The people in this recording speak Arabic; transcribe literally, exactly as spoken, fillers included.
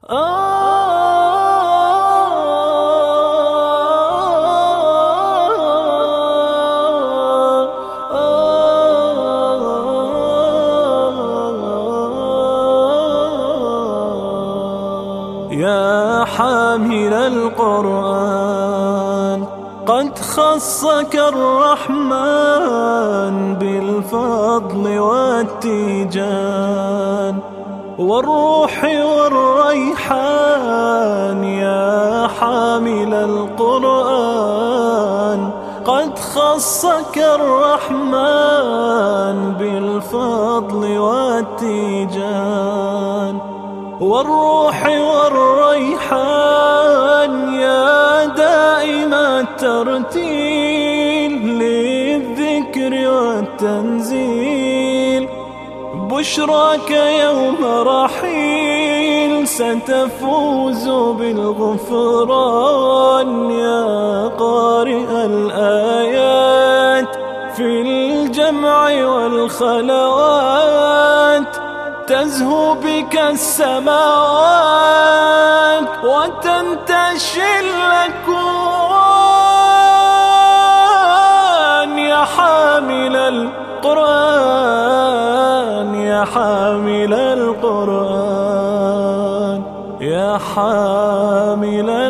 يا حامل القرآن قد خصك الرحمن بالفضل والتيجان والروح والريحان. يا حامل القرآن قد خصك الرحمن بالفضل والتيجان والروح والريحان. يا دائم الترتيل للذكر والتنزيل، بشراك يوم رحيل ستفوز بالغفران. يا قارئ الآيات في الجمع والخلوات، تزهو بك السماوات وتنتشي الأكوان. يا حامل القرآن يا حامل القرآن يا حامل